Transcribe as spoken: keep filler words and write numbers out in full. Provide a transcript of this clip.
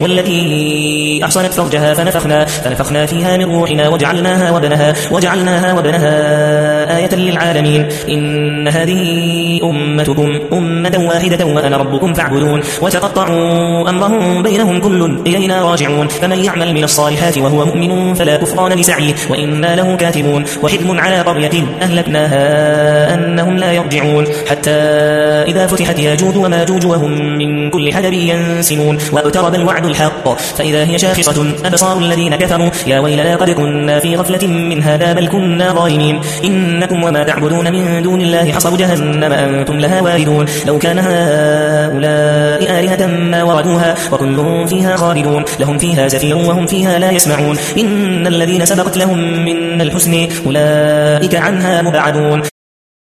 والتي أحصنت فرجها فنفخنا, فنفخنا فيها من روحنا وجعلناها وبنها, وجعلناها وبنها آية للعالمين. إن هذه أمتكم أمة واحدة وأنا ربكم فاعبدون. وتقطعوا أمرهم بينهم كل إلينا راجعون. فمن يعمل من الصالحات وهو مؤمن فلا كفران لسعيه وإنا له كاتبون. وحكم على قرية أهلكناها أنهم لا يرجعون حتى إذا فتحت ياجوج وماجوج وهم من كل حدب ينسلون. واقترب الوعد الحق فإذا هي شاخصة أبصار الذين كفروا يا ويلنا قد كنا في غفلة من هذا بل كنا ظالمين. إنكم وما تعبدون من دون الله حصب جهنم أنتم لها واردون. لو كان هؤلاء آلهة ما وردوها وكلهم فيها خالدون. لهم فيها زفير وهم فيها لا يسمعون. إن الذين سبقت لهم من الحسن أولئك عنها مبعدون.